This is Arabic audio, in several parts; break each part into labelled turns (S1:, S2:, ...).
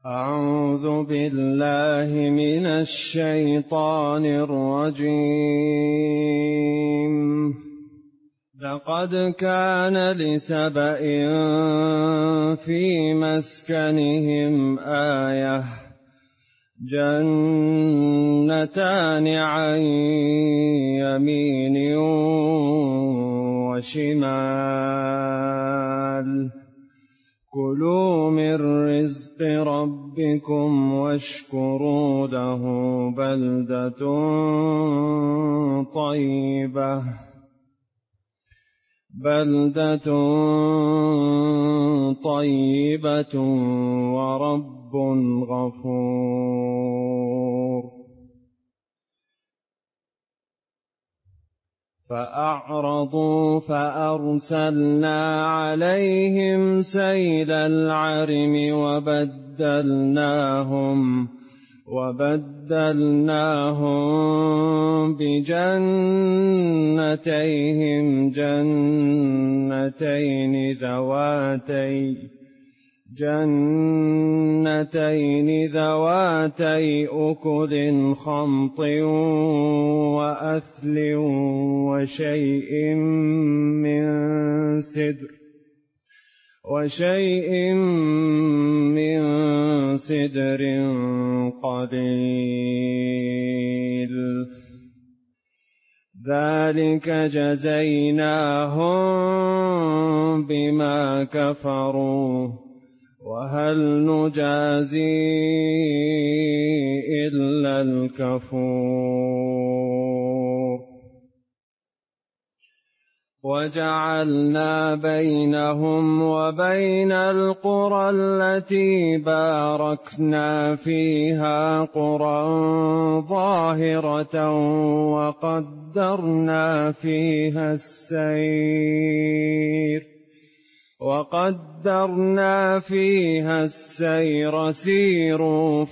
S1: أعوذ بالله من الشيطان الرجيم. لقد كان لسبإ في مسكنهم آية جنتان عن يمين وشمال كلوا من رزق ربكم واشكروا له بلدة طيبة ورب غفور. فأعرضوا فأرسلنا عليهم سيل العرم وبدلناهم بجنتيهم جنتين ذواتي أكل خمط وأثل وشيء من سدر قليل. ذلك جزيناهم بما كفروا وهل نجازي إلا الكفور. وجعلنا بينهم وبين القرى التي باركنا فيها قرى ظاهرة وقدرنا فيها السير سيروا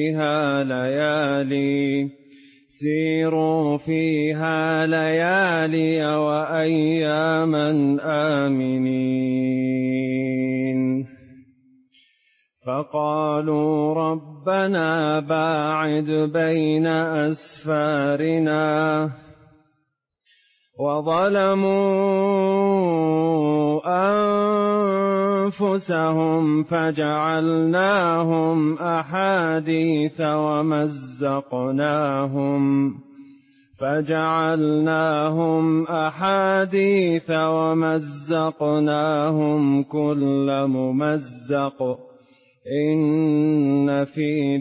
S1: فيها ليالي وأياما آمنين. فقالوا ربنا باعد بين أسفارنا وظلموا أنفسهم فجعلناهم أحاديث ومزقناهم كل ممزق إن في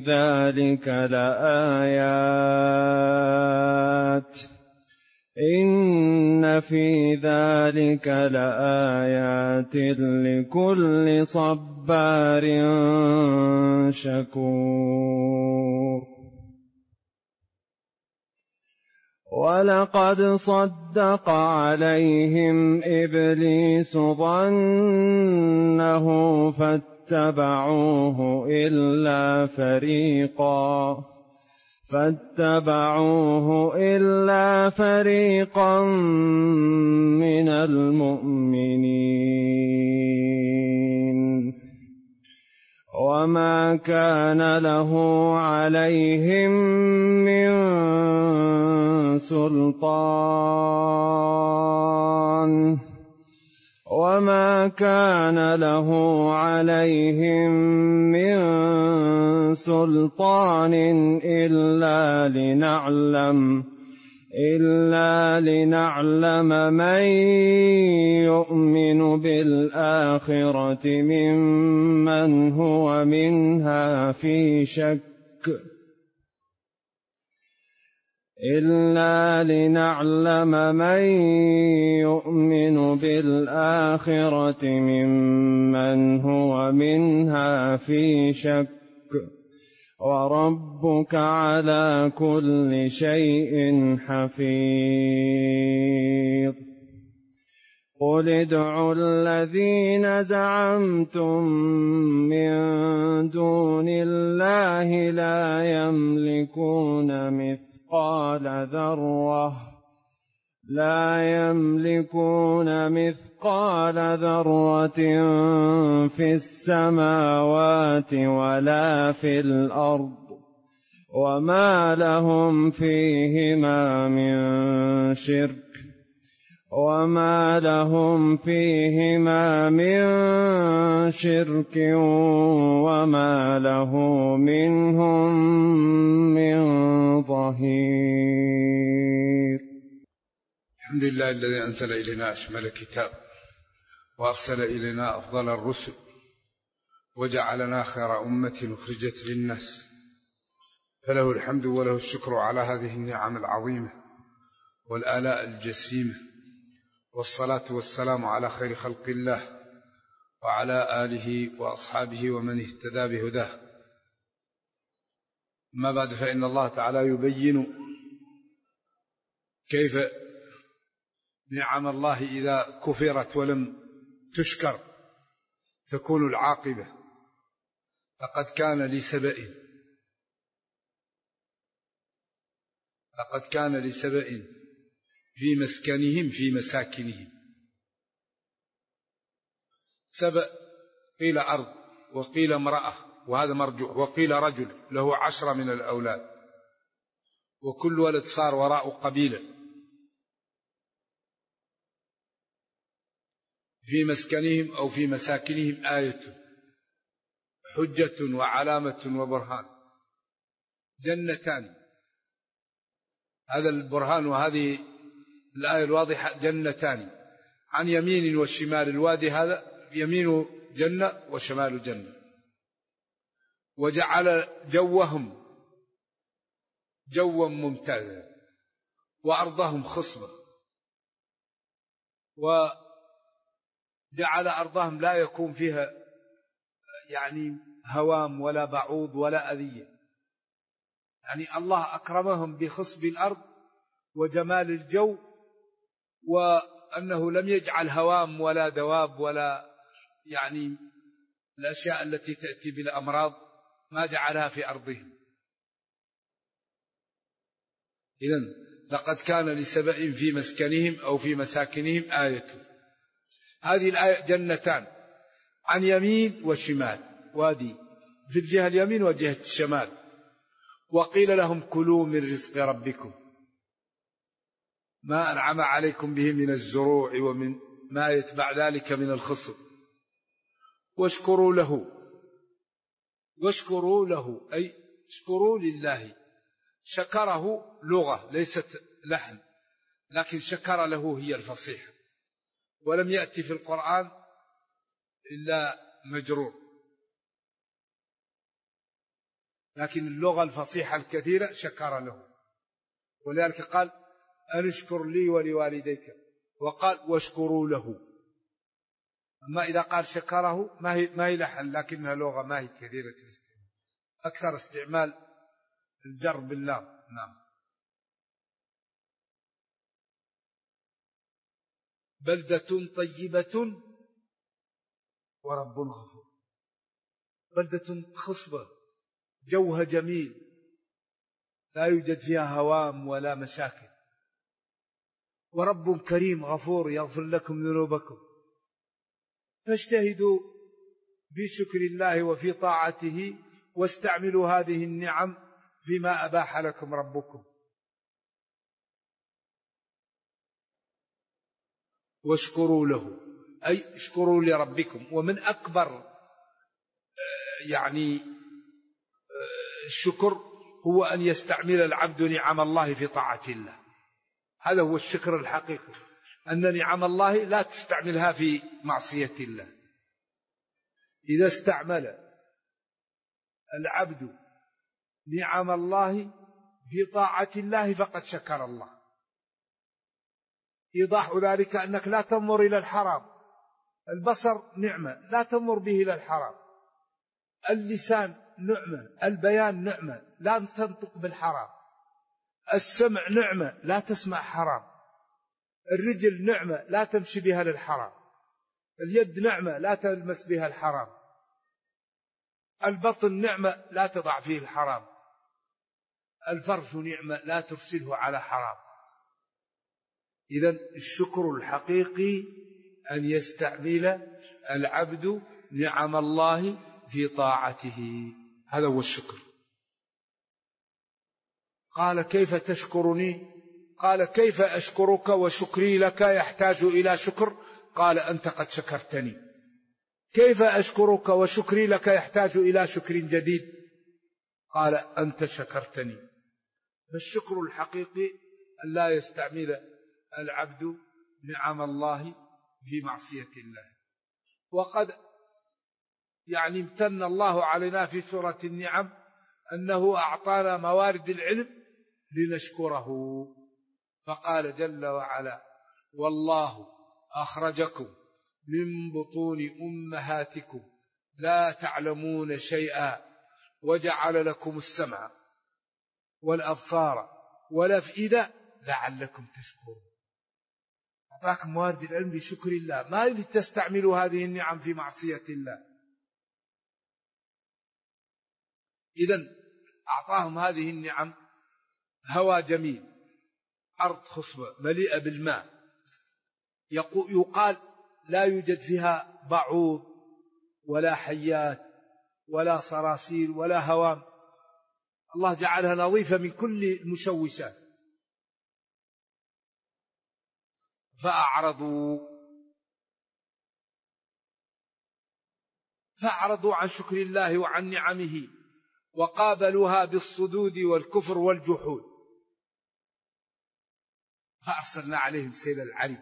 S1: ذلك لآيات لكل صبار شكور. ولقد صدق عليهم إبليس ظنه فاتبعوه إلا فريقا من المؤمنين. وما كان له عليهم من سلطان إلا لنعلم من يؤمن بالآخرة ممن هو منها في شك وربك على كل شيء حفيظ. قل ادعوا الذين زعمتم من دون الله لا يملكون مثقال ذرة في السماوات ولا في الأرض وما لهم فيهما من شرك وما له منهم من ظهير.
S2: الحمد لله الذي أنزل إلينا أشمل كتاب وأرسل إلينا أفضل الرسل وجعلنا خير أمة أخرجت للناس، فله الحمد وله الشكر على هذه النعم العظيمة والآلاء الجسيمة، والصلاة والسلام على خير خلق الله وعلى آله وأصحابه ومن اهتدى بهداه. أما بعد، فإن الله تعالى يبين كيف نعم الله إذا كفرت ولم تشكر تكون العاقبة. لقد كان لسبأ في مسكنهم في مساكنهم. سبأ قيل أرض وقيل امرأة وهذا مرجوح، وقيل رجل له 10 من الأولاد، وكل ولد صار وراء قبيلة. في مسكنهم أو في مساكنهم آية، حجة وعلامة وبرهان. جنتان، هذا البرهان وهذه الآية الواضحة. جنتان عن يمين وشمال، الوادي هذا يمين جنة وشمال جنة. وجعل جوهم جوا ممتازا وأرضهم خصبة، وجعل أرضهم لا يكون فيها هوام ولا بعوض ولا أذية. الله أكرمهم بخصب الأرض وجمال الجو، وأنه لم يجعل هوام ولا دواب ولا الأشياء التي تأتي بالأمراض ما جعلها في أرضهم. إذن لقد كان لسبأ في مسكنهم أو في مساكنهم آية. هذه الآية جنتان عن يمين وشمال، وادي في الجهة اليمين وجهة الشمال. وقيل لهم كلوا من رزق ربكم ما أنعم عليكم به من الزروع ومن ما يتبع ذلك من الخصب واشكروا له أي اشكروا لله. شكره لغة ليست لحن، لكن شكر له هي الفصيحة، ولم يأتي في القرآن إلا مجرور، لكن اللغة الفصيحة الكثيرة شكر له، ولذلك قال أن اشكر لي ولوالديك، وقال واشكروا له. أما إذا قال شكره ما هي لحن، لكنها لغة ما هي كثيرة أكثر استعمال الجر باللام. نعم. بلدة طيبة ورب غفور. بلدة خصبة جوها جميل لا يوجد فيها هوام ولا مشاكل، ورب كريم غفور يغفر لكم ذنوبكم. فاجتهدوا في شكر الله وفي طاعته، واستعملوا هذه النعم فيما أباح لكم ربكم. واشكروا له أي اشكروا لربكم. ومن أكبر الشكر هو أن يستعمل العبد نعم الله في طاعة الله. هذا هو الشكر الحقيقي، أن نعم الله لا تستعملها في معصية الله. إذا استعمل العبد نعم الله في طاعة الله فقد شكر الله. إيضاح ذلك أنك لا تنظر إلى الحرام. البصر نعمة لا تنظر به إلى الحرام، اللسان نعمة، البيان نعمة لا تنطق بالحرام، السمع نعمة لا تسمع حرام، الرجل نعمة لا تمشي بها للحرام، اليد نعمة لا تلمس بها الحرام، البطن نعمة لا تضع فيه الحرام، الفرج نعمة لا ترسله على حرام. إذن الشكر الحقيقي أن يستعمل العبد نعم الله في طاعته، هذا هو الشكر. قال كيف تشكرني؟ قال كيف أشكرك وشكري لك يحتاج إلى شكر؟ قال أنت قد شكرتني. كيف أشكرك وشكري لك يحتاج إلى شكر جديد؟ قال أنت شكرتني. فالشكر الحقيقي أن لا يستعمل العبد نعم الله في معصية الله. وقد امتن الله علينا في سورة النعم أنه أعطانا موارد العلم لنشكره، فقال جل وعلا والله أخرجكم من بطون أمهاتكم لا تعلمون شيئا وجعل لكم السمع والأبصار والأفئدة لعلكم تشكرون. أعطاكم موارد العلم بشكر الله، ما لتستعملوا هذه النعم في معصية الله. إذن أعطاهم هذه النعم: هوى جميل، أرض خصبة مليئة بالماء، يقال لا يوجد فيها بعوض ولا حيات ولا صراصير ولا هوام، الله جعلها نظيفة من كل المشوشات. فأعرضوا عن شكر الله وعن نعمه وقابلوها بالصدود والكفر والجحود، فأرسلنا عليهم سيل العرم.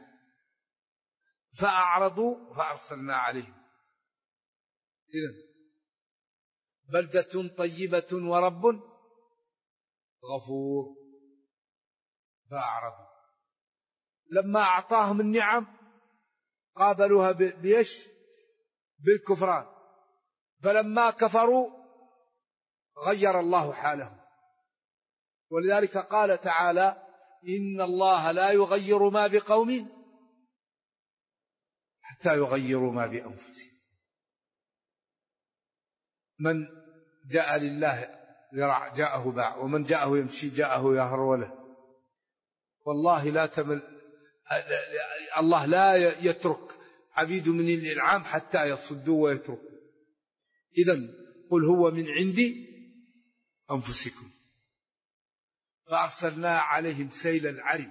S2: فأعرضوا فأرسلنا عليهم. إذن بلدة طيبة ورب غفور. فأعرضوا لما أعطاهم النعم قابلوها بإيش؟ بالكفران. فلما كفروا غير الله حالهم، ولذلك قال تعالى إن الله لا يغير ما بقوم حتى يغيروا ما بأنفسهم. من جاء لله جاءه باع، ومن جاءه يمشي جاءه يهروله. والله لا تمل، الله لا يترك عبيد من الإنعام حتى يصدوا ويتركوا. إذن قل هو من عندي أنفسكم. فأرسلنا عليهم سيل العرم.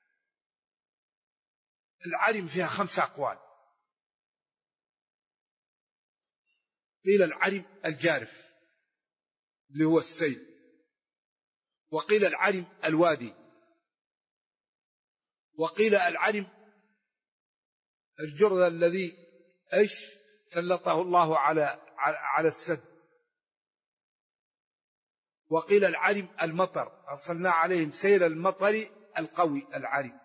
S2: العرم فيها 5 أقوال. قيل العرم الجارف اللي هو السيل، وقيل العرم الوادي، وقيل العرم الجرذ الذي سلطه الله على السد، وقيل العرم المطر، أرسلنا عليهم سيل المطر القوي العرم.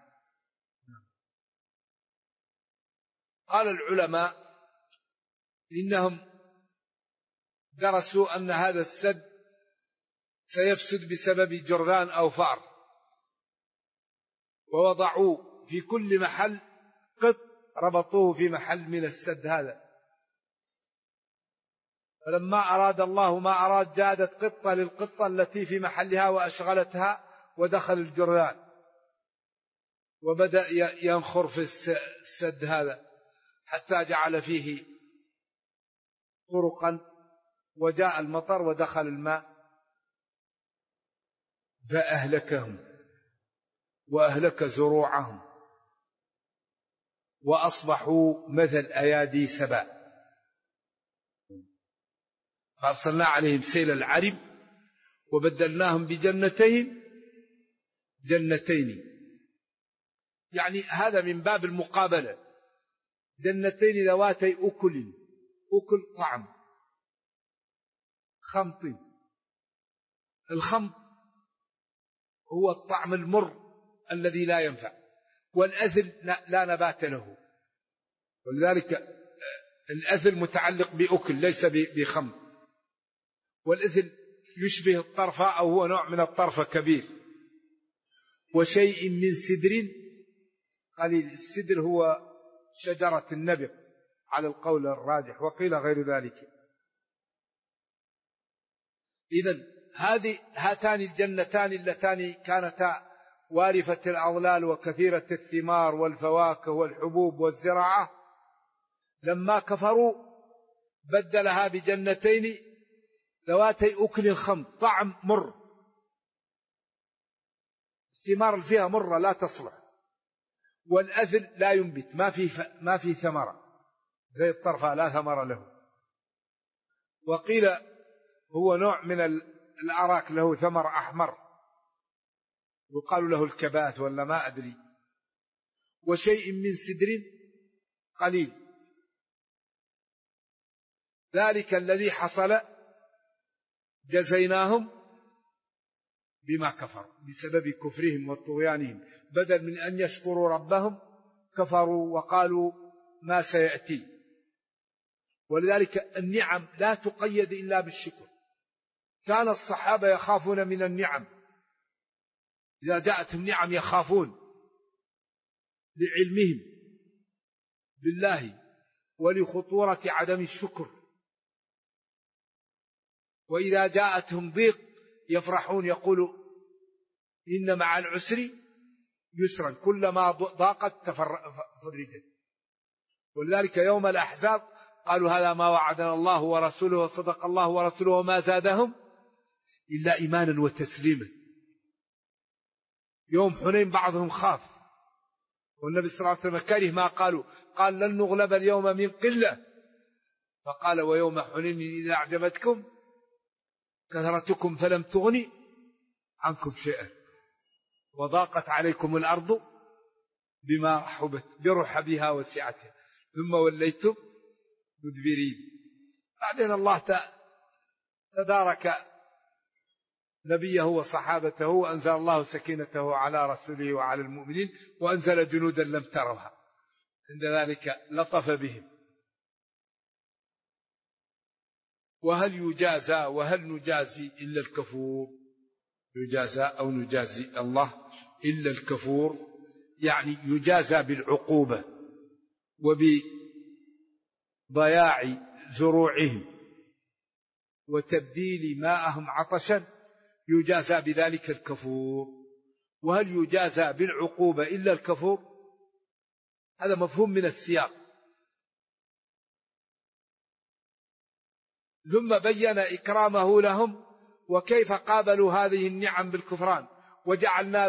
S2: قال العلماء إنهم درسوا أن هذا السد سيفسد بسبب جرذان أو فأر، ووضعوا في كل محل قط ربطوه في محل من السد هذا. فلما أراد الله ما أراد جادت قطة للقطة التي في محلها وأشغلتها، ودخل الجرذان وبدأ ينخر في السد هذا حتى جعل فيه طرقا، وجاء المطر ودخل الماء فأهلكهم وأهلك زروعهم وأصبحوا مثل أيادي سبا. فأرسلنا عليهم سيل العرم وبدلناهم بجنتين يعني هذا من باب المقابلة، جنتين ذواتي أكل طعم خمط. الخمط هو الطعم المر الذي لا ينفع، والأثل لا نبات له، ولذلك الأثل متعلق بأكل ليس بخمط، والأثل يشبه الطرفة أو هو نوع من الطرفة كبير. وشيء من سدر قليل. السدر هو شجرة النبق على القول الراجح، وقيل غير ذلك. إذن هاتان الجنتان اللتان كانتا وارفة الأظلال وكثيرة الثمار والفواكه والحبوب والزراعة، لما كفروا بدلها بجنتين ذواتي أكل خمط طعم مر، الثمار فيها مرة لا تصلح، والأثل لا ينبت، ما في ثمرة، زي الطرفة لا ثمر له. وقيل هو نوع من الأراك له ثمر أحمر يقال له الكبات ولا ما أدري، وشيء من سدر قليل. ذلك الذي حصل جزيناهم بما كفروا، بسبب كفرهم وطغيانهم، بدل من أن يشكروا ربهم كفروا وقالوا ما سيأتي. ولذلك النعم لا تقيد إلا بالشكر. كان الصحابة يخافون من النعم، إذا جاءتهم نعم يخافون لعلمهم بالله ولخطورة عدم الشكر. وإذا جاءتهم ضيق يفرحون، يقولوا إن مع العسر يسرا، كلما ضاقت فرجت. ولذلك يوم الأحزاب قالوا هذا ما وعدنا الله ورسوله وصدق الله ورسوله وما زادهم إلا إيمانا وتسليما. يوم حنين بعضهم خاف، والنبي صلى الله عليه وسلم كره ما قالوا، قال لن نغلب اليوم من قلة، فقال ويوم حنين إذا أعجبتكم كثرتكم فلم تغني عنكم شيئا وضاقت عليكم الأرض بما رحبت برحبها وسعتها ثم وليتم مدبرين. بعدين الله تدارك نبيه وصحابته، وأنزل الله سكينته على رسوله وعلى المؤمنين، وأنزل جنودا لم تروها، عند ذلك لطف بهم. وهل نجازي إلا الكفور؟ يجازى أو نجازي الله إلا الكفور، يعني يجازى بالعقوبة وبضياع زروعهم وتبديل ماءهم عطشا، يجازى بذلك الكفور. وهل يجازى بالعقوبة إلا الكفور؟ هذا مفهوم من السياق. ثم بين إكرامه لهم وكيف قابلوا هذه النعم بالكفران. وجعلنا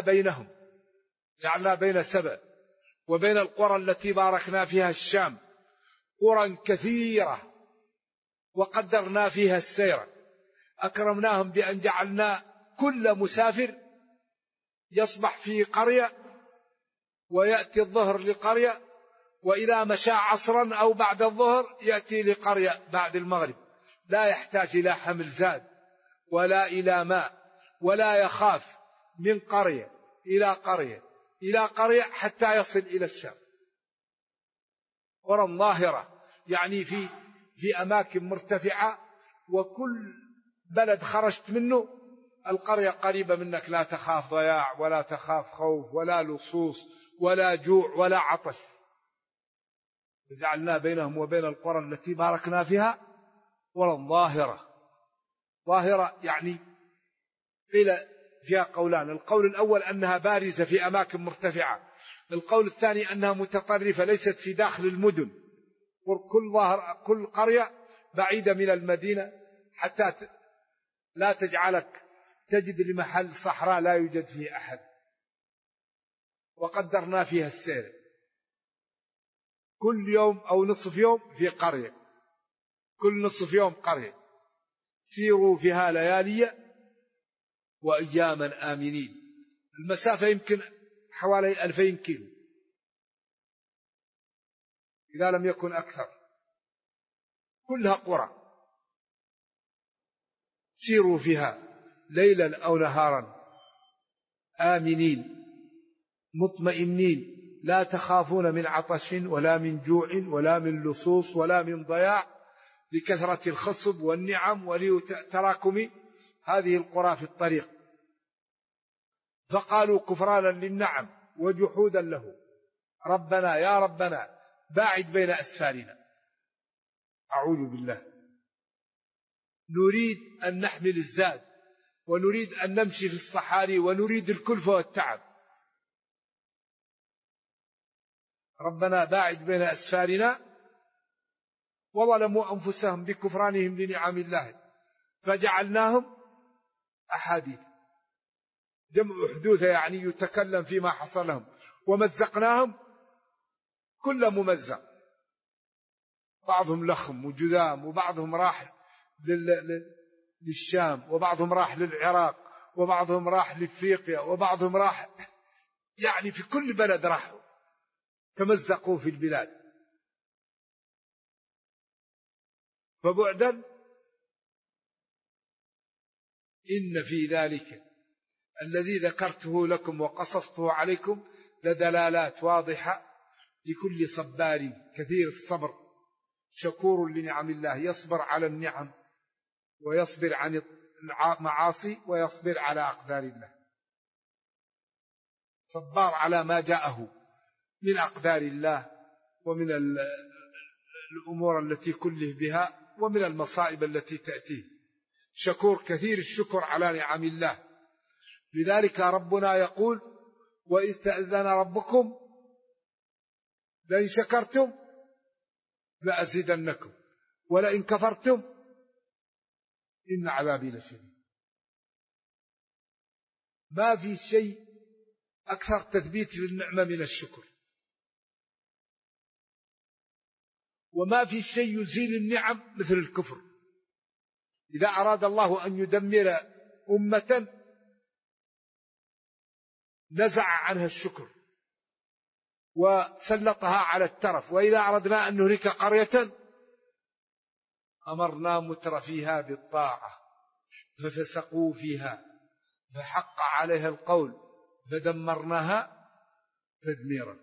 S2: بين سبأ وبين القرى التي باركنا فيها الشام قرى كثيرة وقدرنا فيها السير، أكرمناهم بأن جعلنا كل مسافر يصبح في قرية ويأتي الظهر لقرية، وإذا مشى عصرا أو بعد الظهر يأتي لقرية بعد المغرب، لا يحتاج إلى حمل زاد ولا إلى ماء، ولا يخاف من قرية إلى قرية حتى يصل إلى الشام. قرى ظاهرة، يعني في أماكن مرتفعة، وكل بلد خرجت منه القرية قريبة منك، لا تخاف ضياع ولا تخاف خوف ولا لصوص ولا جوع ولا عطش. وجعلنا بينهم وبين القرى التي باركنا فيها قرى ظاهرة، يعني قيل فيها قولان. القول الأول أنها بارزة في أماكن مرتفعة، القول الثاني أنها متطرفة ليست في داخل المدن. كل قرية بعيدة من المدينة حتى لا تجعلك تجد لمحل صحراء لا يوجد فيه أحد. وقدرنا فيها السير، كل يوم أو نصف يوم في قرية، كل نصف يوم قرية، سيروا فيها ليالي وأياما آمنين. المسافة يمكن حوالي 2000 كيلو إذا لم يكن أكثر، كلها قرى، سيروا فيها ليلا أو نهارا آمنين مطمئنين، لا تخافون من عطش ولا من جوع ولا من لصوص ولا من ضياع، لكثرة الخصب والنعم ولتراكم هذه القرى في الطريق. فقالوا كفرانا للنعم وجحودا له، ربنا يا ربنا باعد بين أسفارنا، أعوذ بالله، نريد أن نحمل الزاد ونريد أن نمشي في الصحاري ونريد الكلفة والتعب،
S3: ربنا باعد بين أسفارنا وظلموا أنفسهم بكفرانهم لنعم الله فجعلناهم أحاديث، جمع حدوث يعني يتكلم فيما حصل لهم، ومزقناهم كل ممزق، بعضهم لخم وجذام، وبعضهم راح للشام، وبعضهم راح للعراق، وبعضهم راح لإفريقيا، وبعضهم راح يعني في كل بلد راحوا تمزقوا في البلاد. فبعدا إن في ذلك الذي ذكرته لكم وقصصته عليكم لدلالات واضحة لكل صبار كثير الصبر شكور لنعم الله، يصبر على النعم ويصبر عن المعاصي ويصبر على أقدار الله، صبار على ما جاءه من أقدار الله ومن الأمور التي كله بها ومن المصائب التي تأتيه، شكور كثير الشكر على نعم الله. لذلك ربنا يقول وإذ تأذن ربكم لئن شكرتم لأزيدنكم ولئن كفرتم إن عذابي لشديد. ما في شيء أكثر تثبيت للنعمة من الشكر، وما في شيء يزيل النعم مثل الكفر. إذا أراد الله أن يدمر أمة نزع عنها الشكر وسلطها على الترف. وإذا أردنا أن نهلك قرية أمرنا مترفيها بالطاعة ففسقوا فيها فحق عليها القول فدمرناها تدميرا.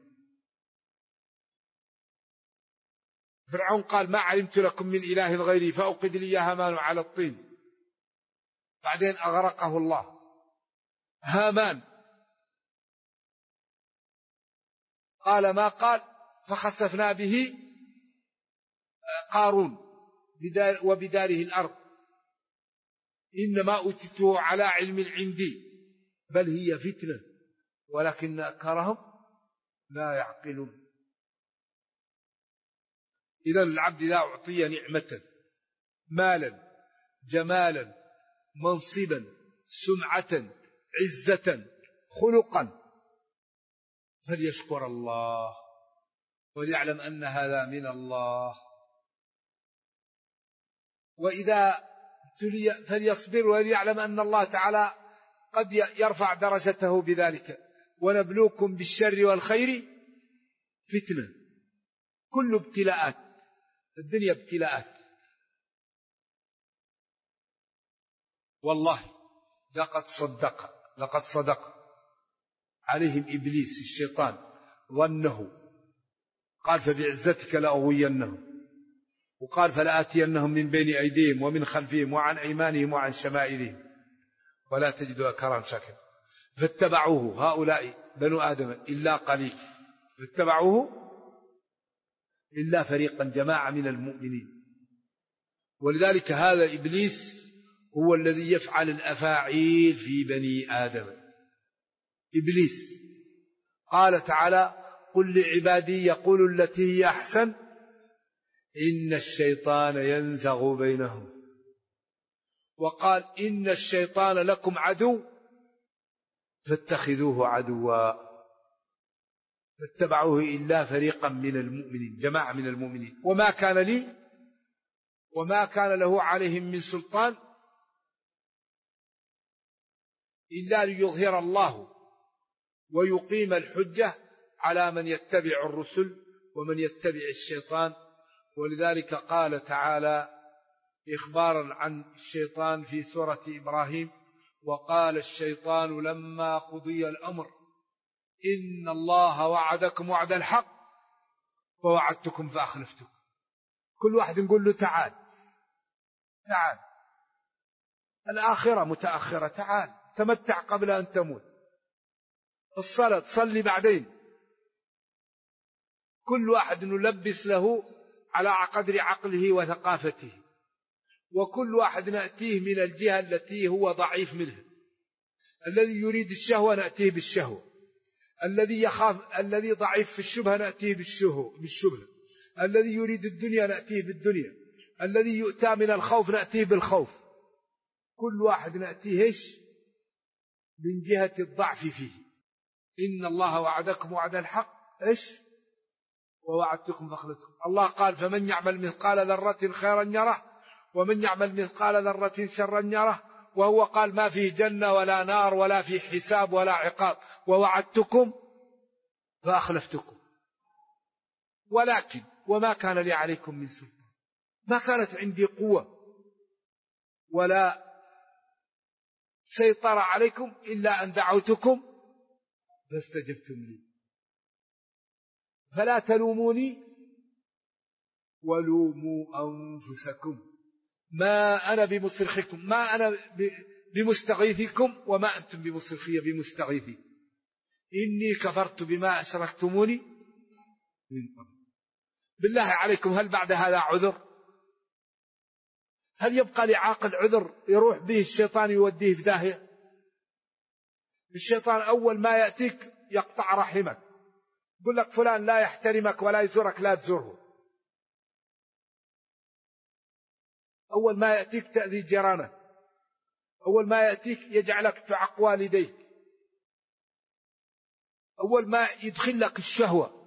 S3: فرعون قال ما علمت لكم من إله غيري فأوقد لي هامان على الطين، بعدين أغرقه الله. هامان قال ما قال فخسفنا به قارون وبداره الأرض إنما أوتيته على علم عندي بل هي فتنة ولكن أكثرهم لا يعقلون. إذا العبد لا أعطي نعمة مالا جمالا منصبا سمعة عزة خلقا فليشكر الله وليعلم أن هذا من الله، وإذا ابتلي فليصبر وليعلم أن الله تعالى قد يرفع درجته بذلك. ونبلوكم بالشر والخير فتنة، كل ابتلاءات الدنيا ابتلاءات. والله لقد صدق عليهم إبليس الشيطان ظنه، قال فبعزتك لأغوينهم، وقال فلآتينهم من بين أيديهم ومن خلفهم وعن أيمانهم وعن شمائلهم ولا تجد أكثرهم شاكرين فاتبعوه هؤلاء بنو آدم إلا قليل، فاتبعوه إلا فريقا جماعة من المؤمنين. ولذلك هذا إبليس هو الذي يفعل الأفاعيل في بني آدم. إبليس قال تعالى قل لعبادي يقولوا التي هي أحسن إن الشيطان ينزغ بينهم، وقال إن الشيطان لكم عدو فاتخذوه عدوا، فاتبعوه إلا فريقا من المؤمنين جماعة من المؤمنين. وما كان لي وما كان له عليهم من سلطان إلا ليظهر الله ويقيم الحجة على من يتبع الرسل ومن يتبع الشيطان. ولذلك قال تعالى إخبارا عن الشيطان في سورة إبراهيم وقال الشيطان لما قضي الأمر إن الله وعدكم وعد الحق ووعدتكم فأخلفتكم. كل واحد نقول له تعال الآخرة متأخرة، تعال تمتع قبل أن تموت، الصلاة تصلي بعدين. كل واحد نلبس له على قدر عقله وثقافته، وكل واحد نأتيه من الجهة التي هو ضعيف منها. الذي يريد الشهوة نأتيه بالشهوة، الذي يخاف، الذي ضعيف في الشبهة نأتيه بالشبهة، الذي يريد الدنيا نأتيه بالدنيا، الذي يؤتى من الخوف نأتيه بالخوف. كل واحد نأتيه إيش؟ من جهة الضعف فيه. إن الله وعدكم وعد الحق إيش؟ ووعدتكم فأخلفتكم. الله قال فمن يعمل مثقال ذرة خيرا يره ومن يعمل مثقال ذرة شرا يره، وهو قال ما فيه جنة ولا نار ولا فيه حساب ولا عقاب، ووعدتكم فأخلفتكم. ولكن وما كان لي عليكم من سلطان، ما كانت عندي قوة ولا سيطر عليكم إلا أن دعوتكم فاستجبتم لي، فلا تلوموني ولوموا أنفسكم، ما أنا بمصرخكم، ما أنا بمستغيثكم وما أنتم بمصرخي بمستغيثي، إني كفرت بما أشركتموني من قبل. بالله عليكم هل بعد هذا عذر؟ هل يبقى لعاقل عذر يروح به الشيطان يوديه في داهية؟ الشيطان أول ما يأتيك يقطع رحمك، يقول لك فلان لا يحترمك ولا يزورك لا تزوره. أول ما يأتيك تأذي جيرانك، أول ما يأتيك يجعلك تعق والديك، أول ما يدخل لك الشهوة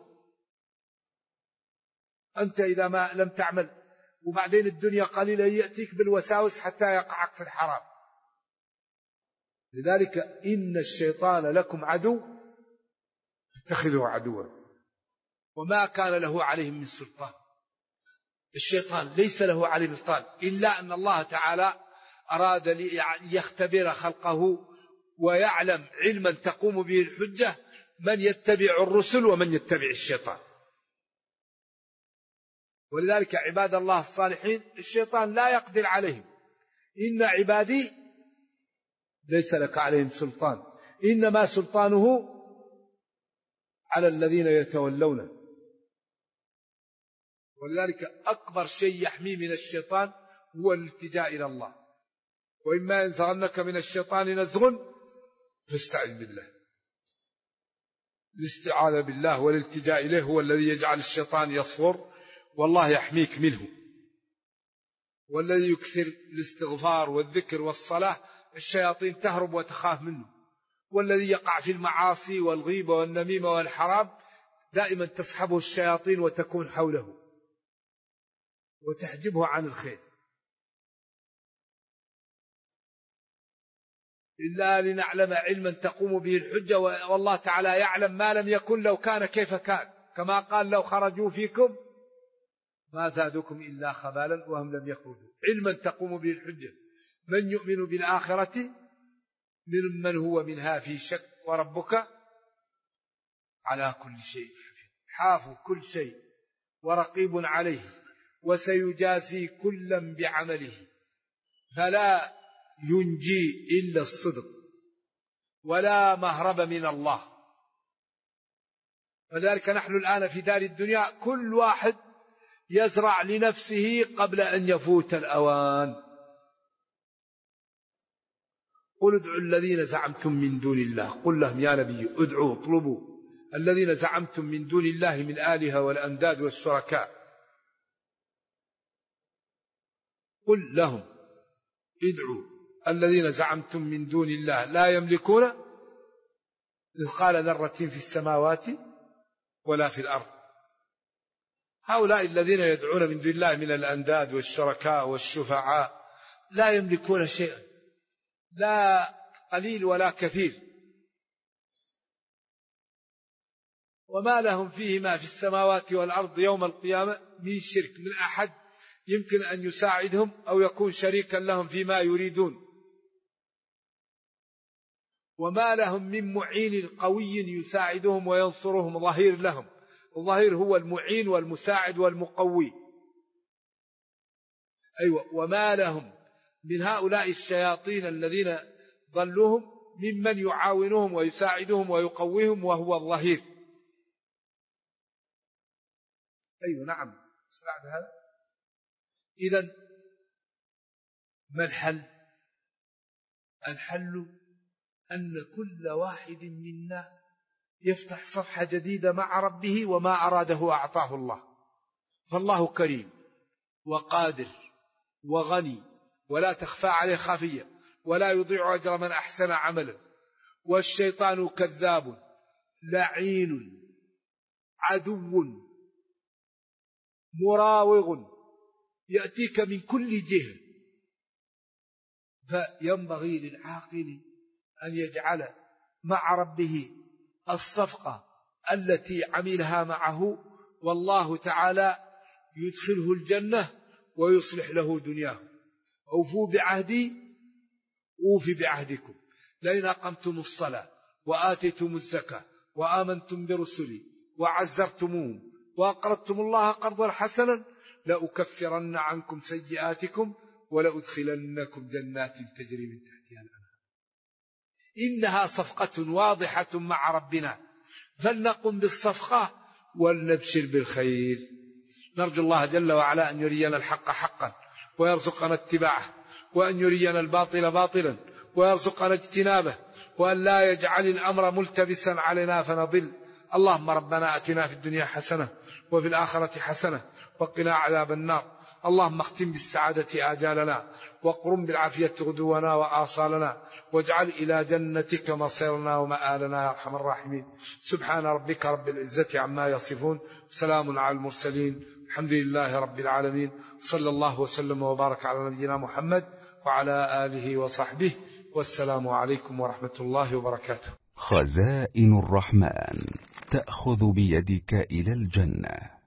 S3: أنت إذا ما لم تعمل، وبعدين الدنيا قليلة يأتيك بالوساوس حتى يقعك في الحرام. لذلك إن الشيطان لكم عدو فاتخذوه عدوا وما كان له عليهم من سلطان. الشيطان ليس له عليه سلطان إلا أن الله تعالى أراد ليختبر خلقه ويعلم علما تقوم به الحجة من يتبع الرسل ومن يتبع الشيطان. ولذلك عباد الله الصالحين الشيطان لا يقدر عليهم. إن عبادي ليس لك عليهم سلطان، إنما سلطانه على الذين يتولونه. ولذلك أكبر شيء يحمي من الشيطان هو الالتجاء إلى الله، وإما ينزغنك من الشيطان نزغ فاستعذ بالله. الاستعاذة بالله والالتجاء إليه هو الذي يجعل الشيطان يصغر والله يحميك منه. والذي يكثر الاستغفار والذكر والصلاة الشياطين تهرب وتخاف منه. والذي يقع في المعاصي والغيبة والنميمة والحرام دائما تصحبه الشياطين وتكون حوله وتحجبه عن الخير. إلا لنعلم علما تقوم به الحجة، والله تعالى يعلم ما لم يكن لو كان كيف كان، كما قال لو خرجوا فيكم ما زادوكم إلا خبالا وهم لم يخرجوا. علما تقوم به الحجة. من يؤمن بالآخرة ممن هو منها في شك وربك على كل شيء حافظ كل شيء ورقيب عليه وسيجازي كلا بعمله فلا ينجي إلا الصدق ولا مهرب من الله. وذلك نحن الآن في دار الدنيا كل واحد يزرع لنفسه قبل أن يفوت الأوان. قل ادعوا الذين زعمتم من دون الله، قل لهم يا نبي ادعوا اطلبوا الذين زعمتم من دون الله من آلهة والأنداد والشركاء، قل لهم ادعوا الذين زعمتم من دون الله لا يملكون مثقال ذرة في السماوات ولا في الأرض. هؤلاء الذين يدعون من دون الله من الأنداد والشركاء والشفعاء لا يملكون شيئا، لا قليل ولا كثير، وما لهم فيهما في السماوات والأرض يوم القيامة من شرك من أحد يمكن أن يساعدهم أو يكون شريكا لهم فيما يريدون، وما لهم من معين قوي يساعدهم وينصرهم ظهير لهم. الظهير هو المعين والمساعد والمقوي. أيوة. وما لهم من هؤلاء الشياطين الذين ضلوهم ممن يعاونهم ويساعدهم ويقويهم وهو الظهير. أيوة نعم. بعد هذا إذن ما الحل؟ الحل أن كل واحد منا يفتح صفحة جديدة مع ربه، وما أراده أعطاه الله. فالله كريم وقادر وغني ولا تخفى عليه خافية، ولا يضيع أجر من أحسن عملا. والشيطان كذاب لعين عدو مراوغ يأتيك من كل جهة. فينبغي للعاقل أن يجعل مع ربه الصفقة التي عملها معه، والله تعالى يدخله الجنة ويصلح له دنياه. أوفوا بعهدي أوف بعهدكم، لئن أقمتم الصلاة وآتيتم الزكاة وآمنتم برسلي وعزرتموهم وأقرضتم الله قرضا حسنا لأكفرن عنكم سيئاتكم ولأدخلنكم جنات تجري من تحتها الأنهار. إنها صفقة واضحة مع ربنا، فلنقم بالصفقة ولنبشر بالخير. نرجو الله جل وعلا أن يرينا الحق حقا ويرزقنا اتباعه، وأن يرينا الباطل باطلا ويرزقنا اجتنابه، وأن لا يجعل الأمر ملتبسا علينا فنضل. اللهم ربنا أتنا في الدنيا حسنة وفي الآخرة حسنة وقنا عذاب النار. اللهم اختم بالسعادة آجالنا، وقرم بالعافية غدونا وآصالنا، واجعل إلى جنتك مصيرنا ومآلنا يا أرحم الراحمين. سبحان ربك رب العزة عما يصفون، سلام على المرسلين، الحمد لله رب العالمين. صلى الله وسلم وبارك على نبينا محمد وعلى آله وصحبه، والسلام عليكم ورحمة الله وبركاته.
S4: خزائن الرحمن تأخذ بيدك إلى الجنة.